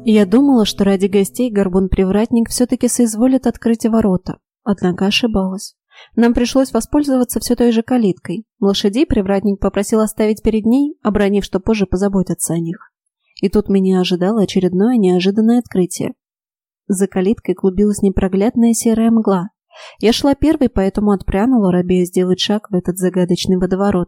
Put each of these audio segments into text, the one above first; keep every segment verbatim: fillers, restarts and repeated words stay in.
Я думала, что ради гостей горбун-привратник все-таки соизволит открыть ворота, однако ошибалась. Нам пришлось воспользоваться все той же калиткой. Лошадей привратник попросил оставить перед ней, обронив, что позже позаботятся о них. И тут меня ожидало очередное неожиданное открытие. За калиткой клубилась непроглядная серая мгла. Я шла первой, поэтому отпрянула, робея сделать шаг в этот загадочный водоворот.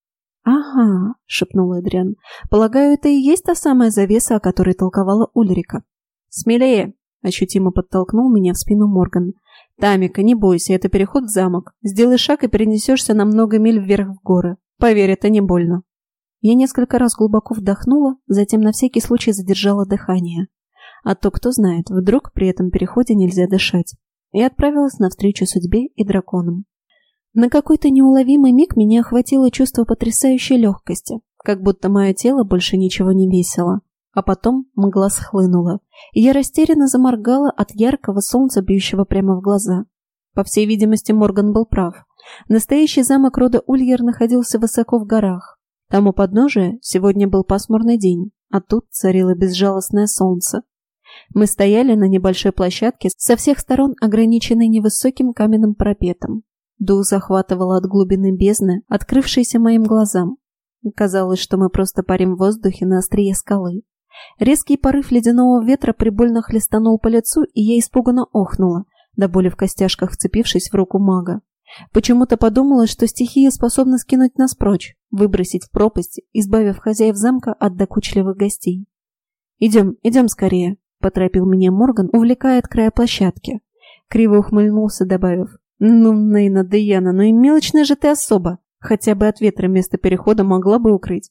«Ага», — шепнул Эдриан, — «полагаю, это и есть та самая завеса, о которой толковала Ульрика». «Смелее!» — ощутимо подтолкнул меня в спину Морган. «Тамика, не бойся, это переход в замок. Сделай шаг и перенесешься на много миль вверх в горы. Поверь, это не больно». Я несколько раз глубоко вдохнула, затем на всякий случай задержала дыхание. А то, кто знает, вдруг при этом переходе нельзя дышать. И отправилась навстречу судьбе и драконам. На какой-то неуловимый миг меня охватило чувство потрясающей легкости, как будто мое тело больше ничего не весило. А потом мгла схлынула, и я растерянно заморгала от яркого солнца, бьющего прямо в глаза. По всей видимости, Морган был прав. Настоящий замок рода Ульер находился высоко в горах. Там у подножия сегодня был пасмурный день, а тут царило безжалостное солнце. Мы стояли на небольшой площадке, со всех сторон ограниченной невысоким каменным парапетом. Дух захватывало от глубины бездны, открывшейся моим глазам. Казалось, что мы просто парим в воздухе на острие скалы. Резкий порыв ледяного ветра прибольно хлестанул по лицу, и я испуганно охнула, до боли в костяшках вцепившись в руку мага. Почему-то подумала, что стихия способна скинуть нас прочь, выбросить в пропасть, избавив хозяев замка от докучливых гостей. «Идем, идем скорее», — поторопил меня Морган, увлекая от края площадки. Криво ухмыльнулся, добавив: «Ну, Нейна Деяна, ну и мелочная же ты особа. Хотя бы от ветра место перехода могла бы укрыть».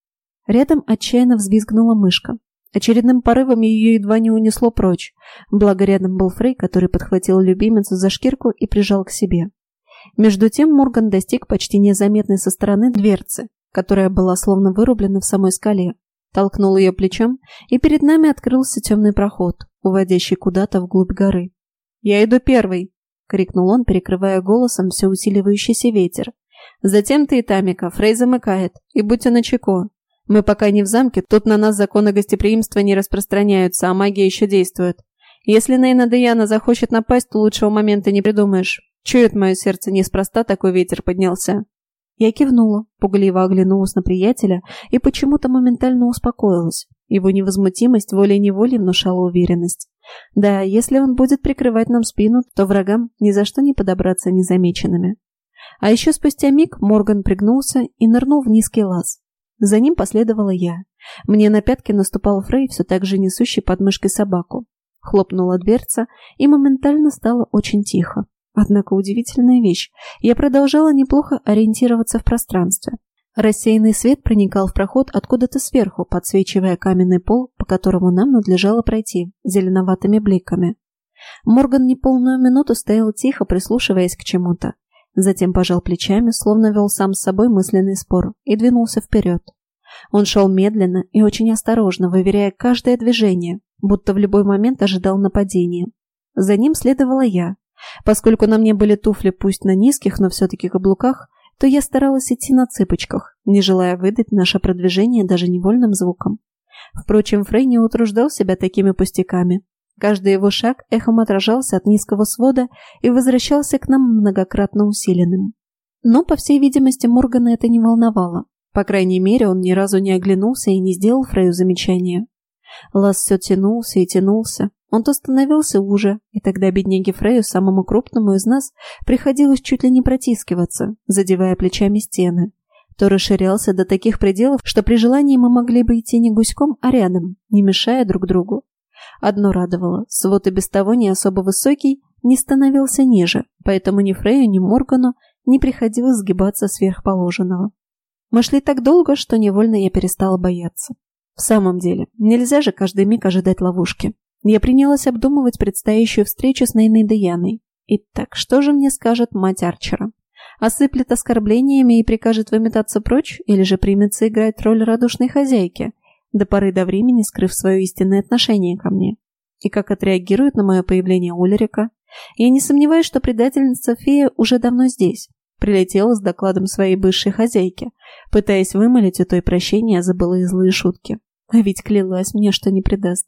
Рядом отчаянно взвизгнула мышка. Очередным порывом ее едва не унесло прочь. Благо рядом был Фрей, который подхватил любимицу за шкирку и прижал к себе. Между тем Морган достиг почти незаметной со стороны дверцы, которая была словно вырублена в самой скале. Толкнул ее плечом, и перед нами открылся темный проход, уводящий куда-то вглубь горы. «Я иду первый!» — крикнул он, перекрывая голосом все усиливающийся ветер. «Затем ты и Тамика, Фрей замыкает, и будьте начеку. Мы пока не в замке, тут на нас законы гостеприимства не распространяются, а магия еще действует. Если Нейна Деяна захочет напасть, то лучшего момента не придумаешь. Чует мое сердце, неспроста такой ветер поднялся». Я кивнула, пугливо оглянулась на приятеля и почему-то моментально успокоилась. Его невозмутимость волей-неволей внушала уверенность. Да, если он будет прикрывать нам спину, то врагам ни за что не подобраться незамеченными. А еще спустя миг Морган пригнулся и нырнул в низкий лаз. За ним последовала я. Мне на пятки наступал Фрей, все так же несущий под мышкой собаку. Хлопнула дверца, и моментально стало очень тихо. Однако удивительная вещь. Я продолжала неплохо ориентироваться в пространстве. Рассеянный свет проникал в проход откуда-то сверху, подсвечивая каменный пол, по которому нам надлежало пройти, зеленоватыми бликами. Морган неполную минуту стоял тихо, прислушиваясь к чему-то. Затем пожал плечами, словно вел сам с собой мысленный спор, и двинулся вперед. Он шел медленно и очень осторожно, выверяя каждое движение, будто в любой момент ожидал нападения. За ним следовала я. Поскольку на мне были туфли пусть на низких, но все-таки каблуках, то я старалась идти на цыпочках, не желая выдать наше продвижение даже невольным звуком. Впрочем, Фрей не утруждал себя такими пустяками. Каждый его шаг эхом отражался от низкого свода и возвращался к нам многократно усиленным. Но, по всей видимости, Моргана это не волновало. По крайней мере, он ни разу не оглянулся и не сделал Фрею замечания. Лаз все тянулся и тянулся. Он то становился уже, и тогда бедняге Фрею, самому крупному из нас, приходилось чуть ли не протискиваться, задевая плечами стены. То расширялся до таких пределов, что при желании мы могли бы идти не гуськом, а рядом, не мешая друг другу. Одно радовало, свод и без того не особо высокий, не становился ниже, поэтому ни Фрею, ни Моргану не приходилось сгибаться сверх положенного. Мы шли так долго, что невольно я перестала бояться. В самом деле, нельзя же каждый миг ожидать ловушки. Я принялась обдумывать предстоящую встречу с Нейной Деяной. Итак, что же мне скажет мать Арчера? Осыплет оскорблениями и прикажет выметаться прочь, или же примется играть роль радушной хозяйки, до поры до времени скрыв свое истинное отношение ко мне? И как отреагирует на мое появление Ульрика? Я не сомневаюсь, что предательница фея уже давно здесь. Прилетела с докладом своей бывшей хозяйки, пытаясь вымолить у той прощения за былые злые шутки. А ведь клялась мне, что не предаст.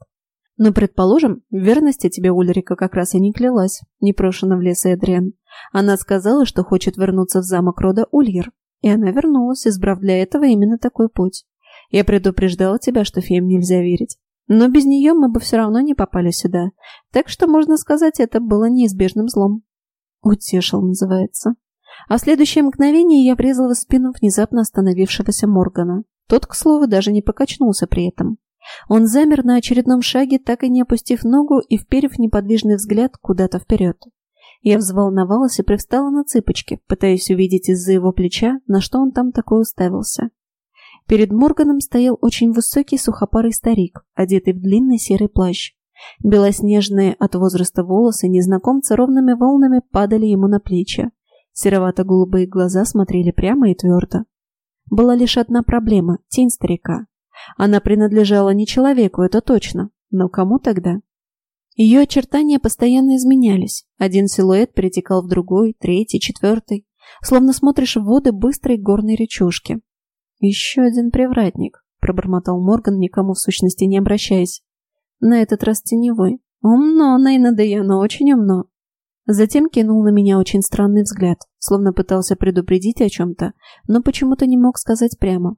Но, предположим, в верности тебе Ульрика как раз и не клялась, непрошено влез Эдриан. Она сказала, что хочет вернуться в замок рода Ульер. И она вернулась, избрав для этого именно такой путь. Я предупреждала тебя, что феям нельзя верить. Но без нее мы бы все равно не попали сюда. Так что, можно сказать, это было неизбежным злом. «Утешил» называется. А в следующее мгновение я врезала в спину внезапно остановившегося Моргана. Тот, к слову, даже не покачнулся при этом. Он замер на очередном шаге, так и не опустив ногу и вперев неподвижный взгляд куда-то вперед. Я взволновалась и привстала на цыпочки, пытаясь увидеть из-за его плеча, на что он там такой уставился. Перед Морганом стоял очень высокий сухопарый старик, одетый в длинный серый плащ. Белоснежные от возраста волосы незнакомца ровными волнами падали ему на плечи. Серовато-голубые глаза смотрели прямо и твердо. Была лишь одна проблема – тень старика. Она принадлежала не человеку, это точно, но кому тогда? Ее очертания постоянно изменялись. Один силуэт перетекал в другой, третий, четвертый. Словно смотришь в воды быстрой горной речушки. «Еще один привратник», — пробормотал Морган, никому в сущности не обращаясь. «На этот раз теневой. Умно, Нейна Деяна, очень умно». Затем кинул на меня очень странный взгляд, словно пытался предупредить о чем-то, но почему-то не мог сказать прямо.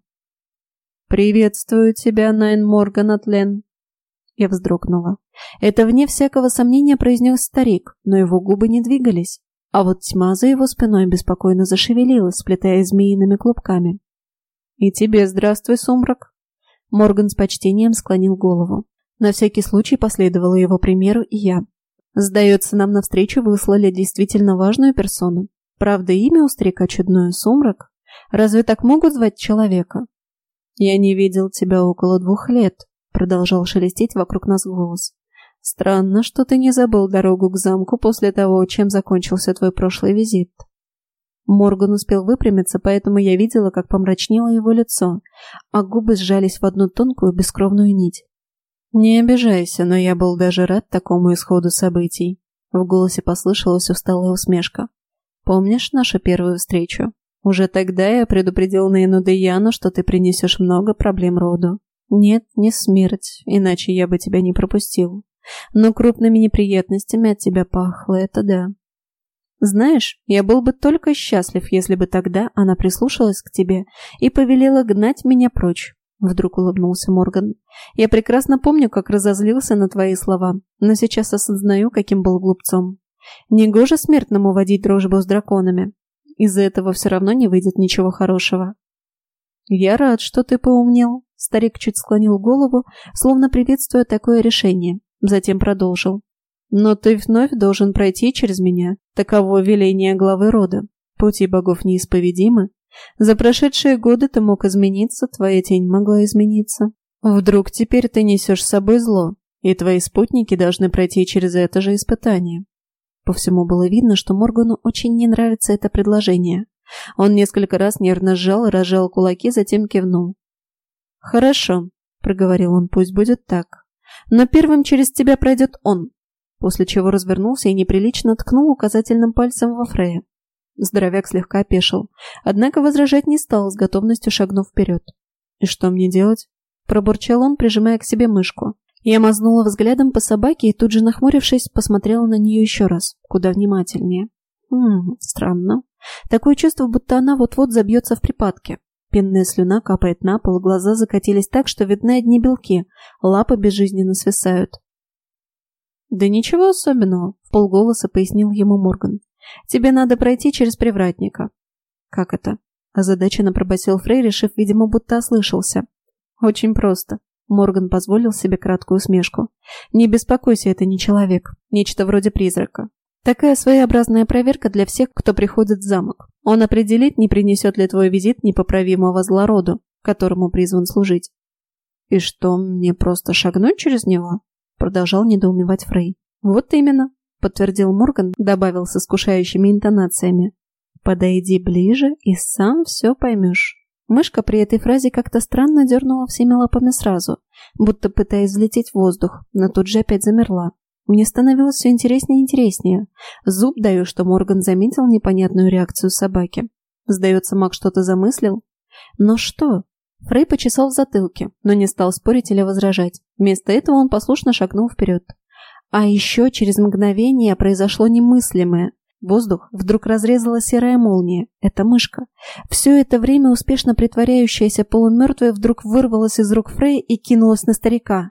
«Приветствую тебя, Найн Морган Атлен». Я вздрогнула. Это, вне всякого сомнения, произнес старик, но его губы не двигались, а вот тьма за его спиной беспокойно зашевелилась, сплетая змеиными клубками. «И тебе здравствуй, сумрак!» Морган с почтением склонил голову. На всякий случай последовала его примеру и я. Сдается, нам навстречу выслали действительно важную персону. Правда, имя у старика чудное — Сумрак. Разве так могут звать человека? «Я не видел тебя около двух лет», — продолжал шелестеть вокруг нас голос. «Странно, что ты не забыл дорогу к замку после того, чем закончился твой прошлый визит». Морган успел выпрямиться, поэтому я видела, как помрачнело его лицо, а губы сжались в одну тонкую бескровную нить. «Не обижайся, но я был даже рад такому исходу событий». В голосе послышалась усталая усмешка. «Помнишь нашу первую встречу? Уже тогда я предупредил Нейну Деяну, что ты принесешь много проблем роду. Нет, не смерть, иначе я бы тебя не пропустил. Но крупными неприятностями от тебя пахло, это да. Знаешь, я был бы только счастлив, если бы тогда она прислушалась к тебе и повелела гнать меня прочь». Вдруг улыбнулся Морган. «Я прекрасно помню, как разозлился на твои слова, но сейчас осознаю, каким был глупцом. Негоже смертному водить дружбу с драконами. Из-за этого все равно не выйдет ничего хорошего». «Я рад, что ты поумнел». Старик чуть склонил голову, словно приветствуя такое решение. Затем продолжил. «Но ты вновь должен пройти через меня. Таково веление главы рода. Пути богов неисповедимы. За прошедшие годы ты мог измениться, твоя тень могла измениться. Вдруг теперь ты несешь с собой зло, и твои спутники должны пройти через это же испытание». По всему было видно, что Моргану очень не нравится это предложение. Он несколько раз нервно сжал и разжал кулаки, затем кивнул. «Хорошо», — проговорил он, — «пусть будет так. Но первым через тебя пройдет он», после чего развернулся и неприлично ткнул указательным пальцем во Фрея. Здоровяк слегка опешил, однако возражать не стал, с готовностью шагнув вперед. «И что мне делать?» — пробурчал он, прижимая к себе мышку. Я мазнула взглядом по собаке и тут же, нахмурившись, посмотрела на нее еще раз, куда внимательнее. Хм, странно. Такое чувство, будто она вот-вот забьется в припадке. Пенная слюна капает на пол, глаза закатились так, что видны одни белки, лапы безжизненно свисают. «Да ничего особенного», — вполголоса пояснил ему Морган. «Тебе надо пройти через привратника». «Как это?» — озадаченно пробасил Фрей, решив, видимо, будто ослышался. «Очень просто». Морган позволил себе краткую усмешку. «Не беспокойся, это не человек. Нечто вроде призрака. Такая своеобразная проверка для всех, кто приходит в замок. Он определит, не принесет ли твой визит непоправимого зла роду, которому призван служить». «И что, мне просто шагнуть через него?» Продолжал недоумевать Фрей. «Вот именно», — подтвердил Морган, добавил с искушающими интонациями. «Подойди ближе и сам все поймешь». Мышка при этой фразе как-то странно дернула всеми лапами сразу, будто пытаясь взлететь в воздух, но тут же опять замерла. Мне становилось все интереснее и интереснее. Зуб даю, что Морган заметил непонятную реакцию собаки. Сдается, маг что-то замыслил? Но что? Фрей почесал в затылке, но не стал спорить или возражать. Вместо этого он послушно шагнул вперед. А еще через мгновение произошло немыслимое. Воздух вдруг разрезала серая молния. Это мышка. Все это время успешно притворяющаяся полумертвой вдруг вырвалась из рук Фрея и кинулась на старика.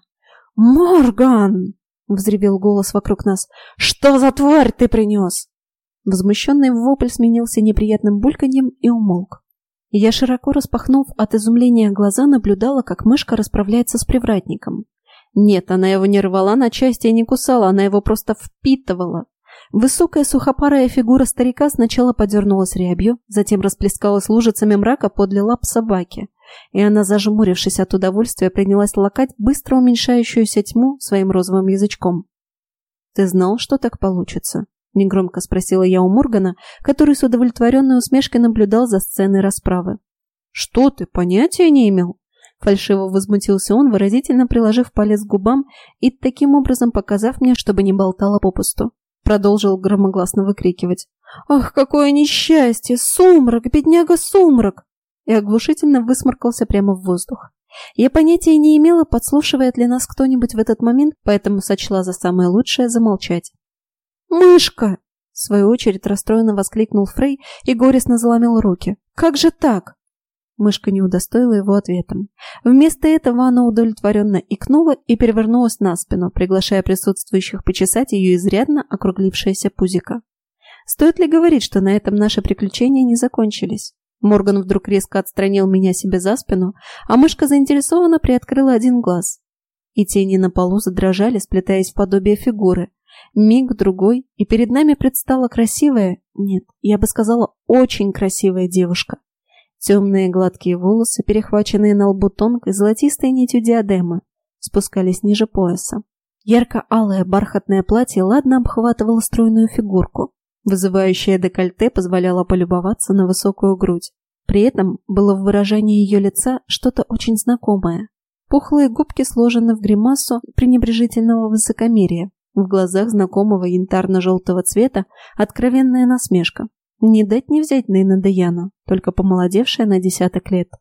«Морган!» — взревел голос вокруг нас. «Что за тварь ты принес?» Возмущенный вопль сменился неприятным бульканьем и умолк. Я, широко распахнув от изумления глаза, наблюдала, как мышка расправляется с привратником. Нет, она его не рвала на части и не кусала, она его просто впитывала. Высокая сухопарая фигура старика сначала подернулась рябью, затем расплескалась лужицами мрака подле лап собаки, и она, зажмурившись от удовольствия, принялась лакать быстро уменьшающуюся тьму своим розовым язычком. «Ты знал, что так получится?» — негромко спросила я у Моргана, который с удовлетворенной усмешкой наблюдал за сценой расправы. «Что ты, понятия не имел?» Фальшиво возмутился он, выразительно приложив палец к губам и таким образом показав мне, чтобы не болтала попусту. Продолжил громогласно выкрикивать. «Ах, какое несчастье! Сумрак! Бедняга Сумрак!» И оглушительно высморкался прямо в воздух. Я понятия не имела, подслушивает ли нас кто-нибудь в этот момент, поэтому сочла за самое лучшее замолчать. «Мышка!» — в свою очередь расстроенно воскликнул Фрей и горестно заломил руки. «Как же так?» Мышка не удостоила его ответом. Вместо этого она удовлетворенно икнула и перевернулась на спину, приглашая присутствующих почесать ее изрядно округлившееся пузико. Стоит ли говорить, что на этом наши приключения не закончились? Морган вдруг резко отстранил меня себе за спину, а мышка заинтересованно приоткрыла один глаз. И тени на полу задрожали, сплетаясь в подобие фигуры. Миг, другой, и перед нами предстала красивая, нет, я бы сказала, очень красивая девушка. Темные гладкие волосы, перехваченные на лбу тонкой золотистой нитью диадемы, спускались ниже пояса. Ярко-алое бархатное платье ладно обхватывало стройную фигурку. Вызывающее декольте позволяло полюбоваться на высокую грудь. При этом было в выражении ее лица что-то очень знакомое. Пухлые губки сложены в гримасу пренебрежительного высокомерия. В глазах знакомого янтарно-желтого цвета откровенная насмешка. Не дать не взять Нейна Деяна, только помолодевшая на десяток лет.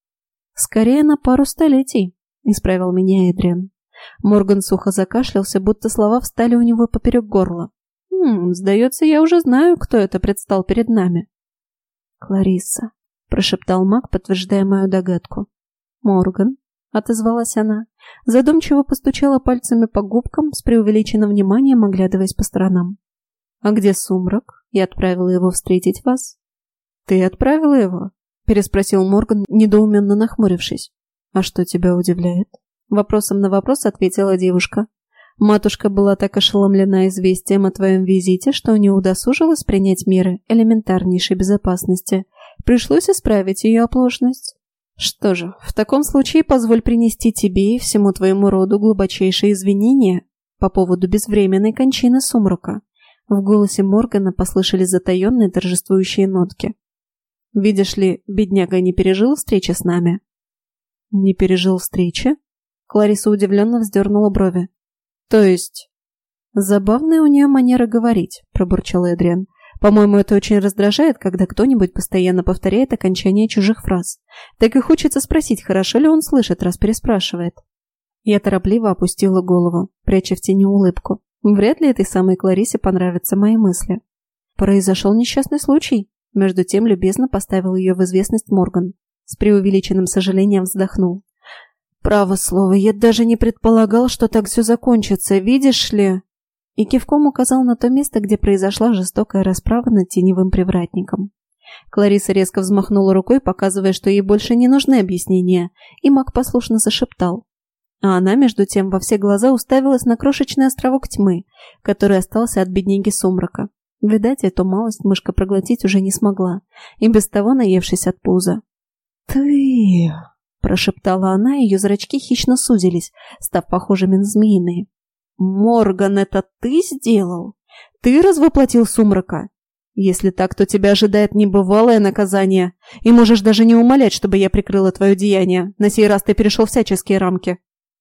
«Скорее на пару столетий», — исправил меня Эдриан. Морган сухо закашлялся, будто слова встали у него поперек горла. «Хм, сдается, я уже знаю, кто это предстал перед нами». «Кларисса», — прошептал маг, подтверждая мою догадку. «Морган», — отозвалась она, задумчиво постучала пальцами по губкам, с преувеличенным вниманием оглядываясь по сторонам. «А где Сумрак? Я отправила его встретить вас». «Ты отправила его?» – переспросил Морган, недоуменно нахмурившись. «А что тебя удивляет?» Вопросом на вопрос ответила девушка. «Матушка была так ошеломлена известием о твоем визите, что не удосужилась принять меры элементарнейшей безопасности. Пришлось исправить ее оплошность. Что же, в таком случае позволь принести тебе и всему твоему роду глубочайшие извинения по поводу безвременной кончины Сумрака». В голосе Моргана послышались затаенные торжествующие нотки. «Видишь ли, бедняга не пережил встречи с нами?» «Не пережил встречи?» Клариса удивленно вздернула брови. «То есть...» «Забавная у нее манера говорить», — пробурчал Эдриан. «По-моему, это очень раздражает, когда кто-нибудь постоянно повторяет окончание чужих фраз. Так и хочется спросить, хорошо ли он слышит, раз переспрашивает». Я торопливо опустила голову, пряча в тени улыбку. Вряд ли этой самой Кларисе понравятся мои мысли. Произошел несчастный случай. Между тем любезно поставил ее в известность Морган. С преувеличенным сожалением вздохнул. «Право слово, я даже не предполагал, что так все закончится, видишь ли?» И кивком указал на то место, где произошла жестокая расправа над теневым привратником. Клариса резко взмахнула рукой, показывая, что ей больше не нужны объяснения, и маг послушно зашептал. А она, между тем, во все глаза уставилась на крошечный островок тьмы, который остался от бедняги Сумрака. Видать, эту малость мышка проглотить уже не смогла, и без того наевшись от пуза. «Ты...» – прошептала она, и ее зрачки хищно сузились, став похожими на змеиные. «Морган, это ты сделал? Ты развоплотил Сумрака? Если так, то тебя ожидает небывалое наказание, и можешь даже не умолять, чтобы я прикрыла твое деяние. На сей раз ты перешел всяческие рамки».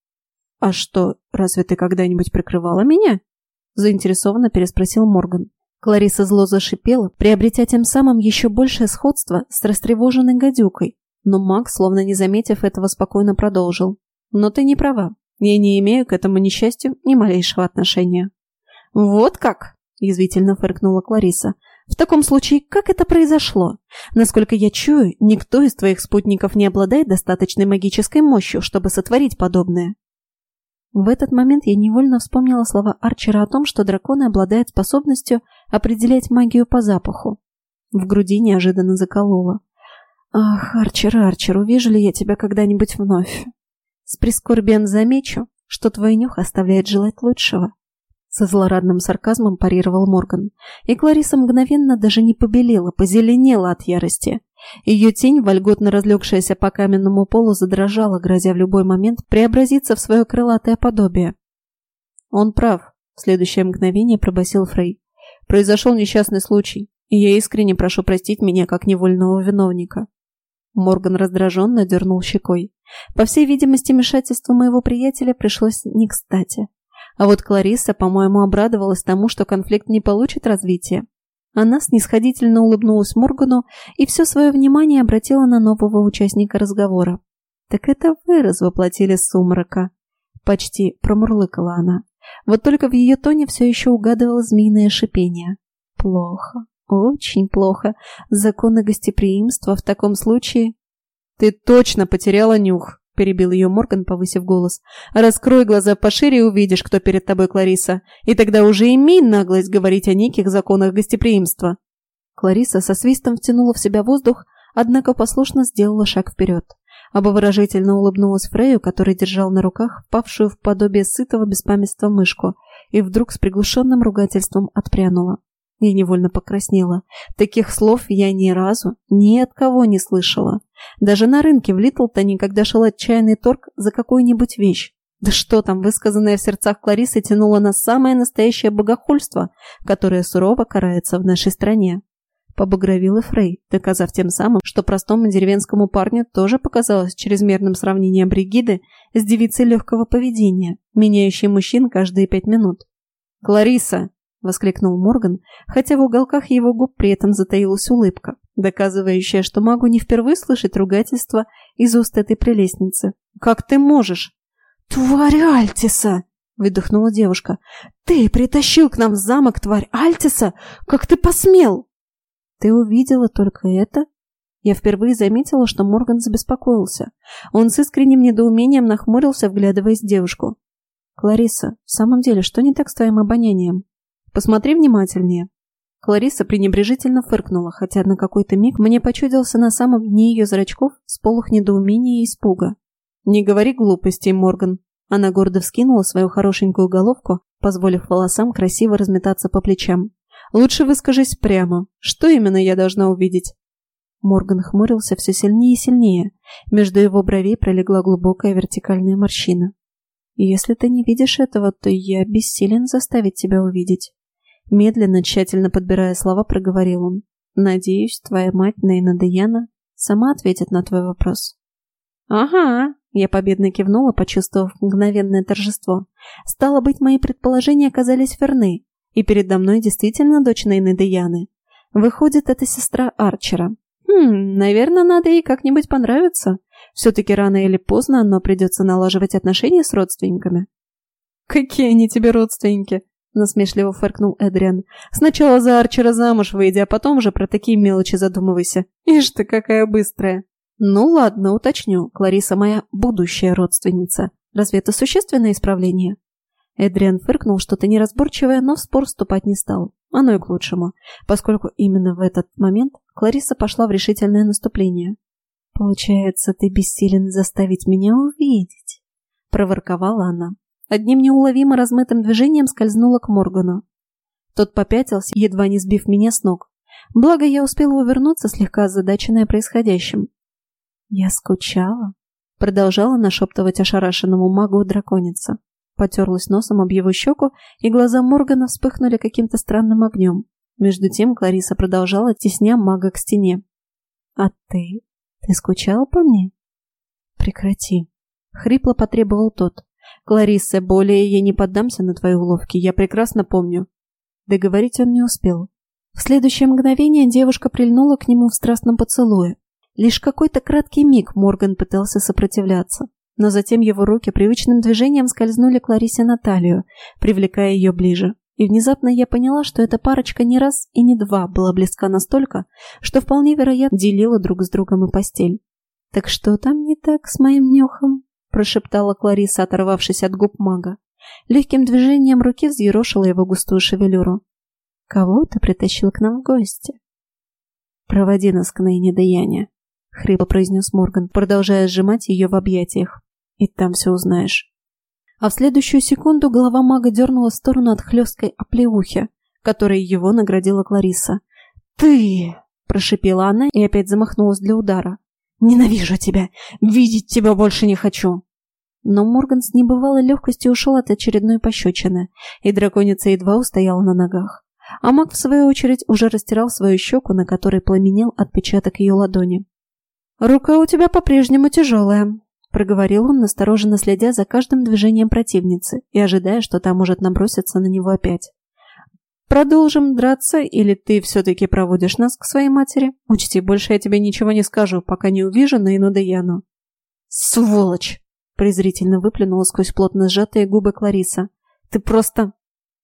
«А что, разве ты когда-нибудь прикрывала меня?» – заинтересованно переспросил Морган. Клариса зло зашипела, приобретя тем самым еще большее сходство с растревоженной гадюкой, Но маг, словно не заметив этого, спокойно продолжил. «Но ты не права. Я не имею к этому несчастью ни малейшего отношения». «Вот как?» – язвительно фыркнула Клариса. «В таком случае, как это произошло? Насколько я чую, никто из твоих спутников не обладает достаточной магической мощью, чтобы сотворить подобное». В этот момент я невольно вспомнила слова Арчера о том, что драконы обладают способностью определять магию по запаху. В груди неожиданно закололо. «Ах, Арчер, Арчер, увижу ли я тебя когда-нибудь вновь? С прискорбием замечу, что твой нюх оставляет желать лучшего». Со злорадным сарказмом парировал Морган, и Клариса мгновенно даже не побелела, позеленела от ярости. Ее тень, вольготно разлегшаяся по каменному полу, задрожала, грозя в любой момент преобразиться в свое крылатое подобие. «Он прав», — в следующее мгновение пробасил Фрей. «Произошел несчастный случай, и я искренне прошу простить меня как невольного виновника». Морган раздраженно дернул щекой. По всей видимости, вмешательство моего приятеля пришлось не кстати. А вот Клариса, по-моему, обрадовалась тому, что конфликт не получит развития. Она снисходительно улыбнулась Моргану и все свое внимание обратила на нового участника разговора. «Так это вы развоплотили сумрака», — почти промурлыкала она. Вот только в ее тоне все еще угадывалось змеиное шипение. «Плохо, очень плохо. Законы гостеприимства в таком случае...» «Ты точно потеряла нюх», — перебил ее Морган, повысив голос. «Раскрой глаза пошире и увидишь, кто перед тобой, Клариса, и тогда уже имей наглость говорить о неких законах гостеприимства». Клариса со свистом втянула в себя воздух, однако послушно сделала шаг вперед. Обворожительно улыбнулась Фрею, который держал на руках впавшую в подобие сытого беспамятства мышку, и вдруг с приглушенным ругательством отпрянула. Я невольно покраснела. Таких слов я ни разу ни от кого не слышала. Даже на рынке в Литлтоне, когда шел отчаянный торг за какую-нибудь вещь. Да что там, высказанное в сердцах Кларисы тянуло на самое настоящее богохульство, которое сурово карается в нашей стране. Побагровил и Фрей, доказав тем самым, что простому деревенскому парню тоже показалось чрезмерным сравнением Бригиды с девицей легкого поведения, меняющей мужчин каждые пять минут. «Клариса!» — воскликнул Морган, хотя в уголках его губ при этом затаилась улыбка, доказывающая, что магу не впервые слышать ругательство из уст этой прелестницы. «Как ты можешь?» «Тварь Альтиса!» — выдохнула девушка. «Ты притащил к нам в замок тварь Альтиса? Как ты посмел?» «Ты увидела только это?» Я впервые заметила, что Морган забеспокоился. Он с искренним недоумением нахмурился, вглядываясь в девушку. «Клариса, в самом деле, что не так с твоим обонянием? Посмотри внимательнее». Клариса пренебрежительно фыркнула, хотя на какой-то миг мне почудился на самом дне ее зрачков сполох недоумения и испуга. «Не говори глупостей, Морган». Она гордо вскинула свою хорошенькую головку, позволив волосам красиво разметаться по плечам. «Лучше выскажись прямо. Что именно я должна увидеть?» Морган хмурился все сильнее и сильнее. Между его бровей пролегла глубокая вертикальная морщина. «Если ты не видишь этого, то я бессилен заставить тебя увидеть». Медленно, тщательно подбирая слова, проговорил он. «Надеюсь, твоя мать Нейна Деяна сама ответит на твой вопрос». «Ага», — я победно кивнула, почувствовав мгновенное торжество. «Стало быть, мои предположения оказались верны, и передо мной действительно дочь Нейны Деяны. Выходит, это сестра Арчера. Хм, наверное, надо ей как-нибудь понравиться. Все-таки рано или поздно, но придется налаживать отношения с родственниками». «Какие они тебе родственники?» — насмешливо фыркнул Эдриан. «Сначала за Арчера замуж выйди, а потом уже про такие мелочи задумывайся. Ишь ты, какая быстрая!» «Ну ладно, уточню. Клариса моя будущая родственница. Разве это существенное исправление?» Эдриан фыркнул что-то неразборчивое, но в спор вступать не стал. Оно и к лучшему, поскольку именно в этот момент Клариса пошла в решительное наступление. «Получается, ты бессилен заставить меня увидеть?» — проворковала она. Одним неуловимо размытым движением скользнула к Моргану. Тот попятился, едва не сбив меня с ног. Благо, я успела увернуться, слегка озадаченная происходящим. «Я скучала», — продолжала нашептывать ошарашенному магу драконица. Потерлась носом об его щеку, и глаза Моргана вспыхнули каким-то странным огнем. Между тем Клариса продолжала, тесня мага к стене. «А ты? Ты скучал по мне?» «Прекрати», — хрипло потребовал тот. «Клариса, более я не поддамся на твои уловки, я прекрасно помню». Договорить он не успел. В следующее мгновение девушка прильнула к нему в страстном поцелуе. Лишь какой-то краткий миг Морган пытался сопротивляться, но затем его руки привычным движением скользнули Кларисе на талию, привлекая ее ближе. И внезапно я поняла, что эта парочка не раз и не два была близка настолько, что вполне вероятно делила друг с другом и постель. «Так что там не так с моим нюхом?» – прошептала Клариса, оторвавшись от губ мага. Легким движением руки взъерошила его густую шевелюру. «Кого ты притащил к нам в гости?» «Проводи нас к Нейне Даяне», — хрипло произнес Морган, продолжая сжимать ее в объятиях. «И там все узнаешь». А в следующую секунду голова мага дернула в сторону от хлесткой оплеухи, которой его наградила Клариса. «Ты!» – прошипела она и опять замахнулась для удара. «Ненавижу тебя! Видеть тебя больше не хочу!» Но Морган с небывалой легкостью ушел от очередной пощечины, и драконица едва устояла на ногах. А маг, в свою очередь, уже растирал свою щеку, на которой пламенел отпечаток ее ладони. «Рука у тебя по-прежнему тяжелая», — проговорил он, настороженно следя за каждым движением противницы и ожидая, что та может наброситься на него опять. «Продолжим драться, или ты все-таки проводишь нас к своей матери? Учти, больше я тебе ничего не скажу, пока не увижу Нейну Даяну». «Сволочь!» — презрительно выплюнула сквозь плотно сжатые губы Клариса. «Ты просто...»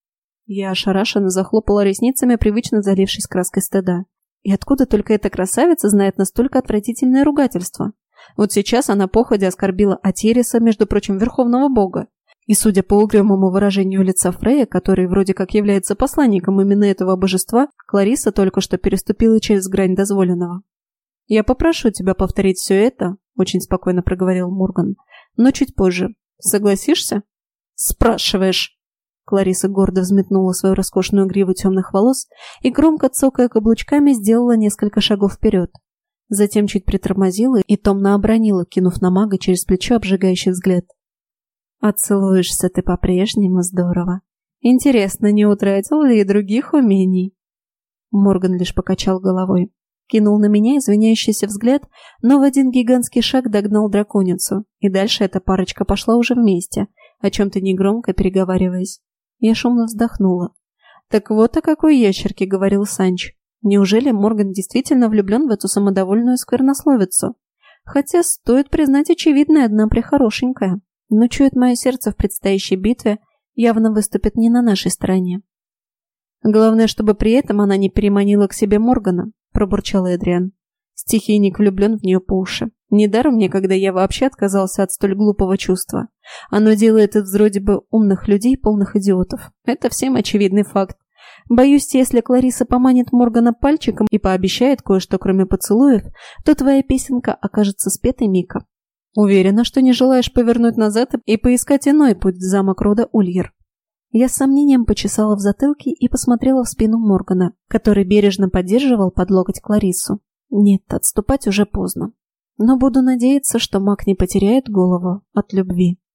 Я ошарашенно захлопала ресницами, привычно залившись краской стыда. И откуда только эта красавица знает настолько отвратительное ругательство? Вот сейчас она походя оскорбила Атириса, между прочим, верховного бога. И, судя по угрюмому выражению лица Фрея, который вроде как является посланником именно этого божества, Клариса только что переступила через грань дозволенного. «Я попрошу тебя повторить все это», — очень спокойно проговорил Морган, — «но чуть позже. Согласишься?» «Спрашиваешь!» Клариса гордо взметнула свою роскошную гриву темных волос и, громко цокая каблучками, сделала несколько шагов вперед. Затем чуть притормозила и томно обронила, кинув на мага через плечо обжигающий взгляд. «А целуешься ты по-прежнему здорово. Интересно, не утратил ли и других умений?» Морган лишь покачал головой. Кинул на меня извиняющийся взгляд, но в один гигантский шаг догнал драконицу, и дальше эта парочка пошла уже вместе, о чем-то негромко переговариваясь. Я шумно вздохнула. Так вот о какой ящерке говорил Санч. Неужели Морган действительно влюблен в эту самодовольную сквернословицу? Хотя, стоит признать, очевидно, одна прихорошенькая. Но чует мое сердце в предстоящей битве, явно выступит не на нашей стороне. Главное, чтобы при этом она не переманила к себе Моргана, пробурчал Эдриан. Стихийник влюблен в нее по уши. Недаром мне, когда я вообще отказался от столь глупого чувства. Оно делает из вроде бы умных людей полных идиотов. Это всем очевидный факт. Боюсь, если Клариса поманит Моргана пальчиком и пообещает кое-что кроме поцелуев, то твоя песенка окажется спетой Мика. Уверена, что не желаешь повернуть назад и поискать иной путь в замок рода Ульер. Я с сомнением почесала в затылке и посмотрела в спину Моргана, который бережно поддерживал под локоть Кларису. Нет, отступать уже поздно. Но буду надеяться, что маг не потеряет голову от любви.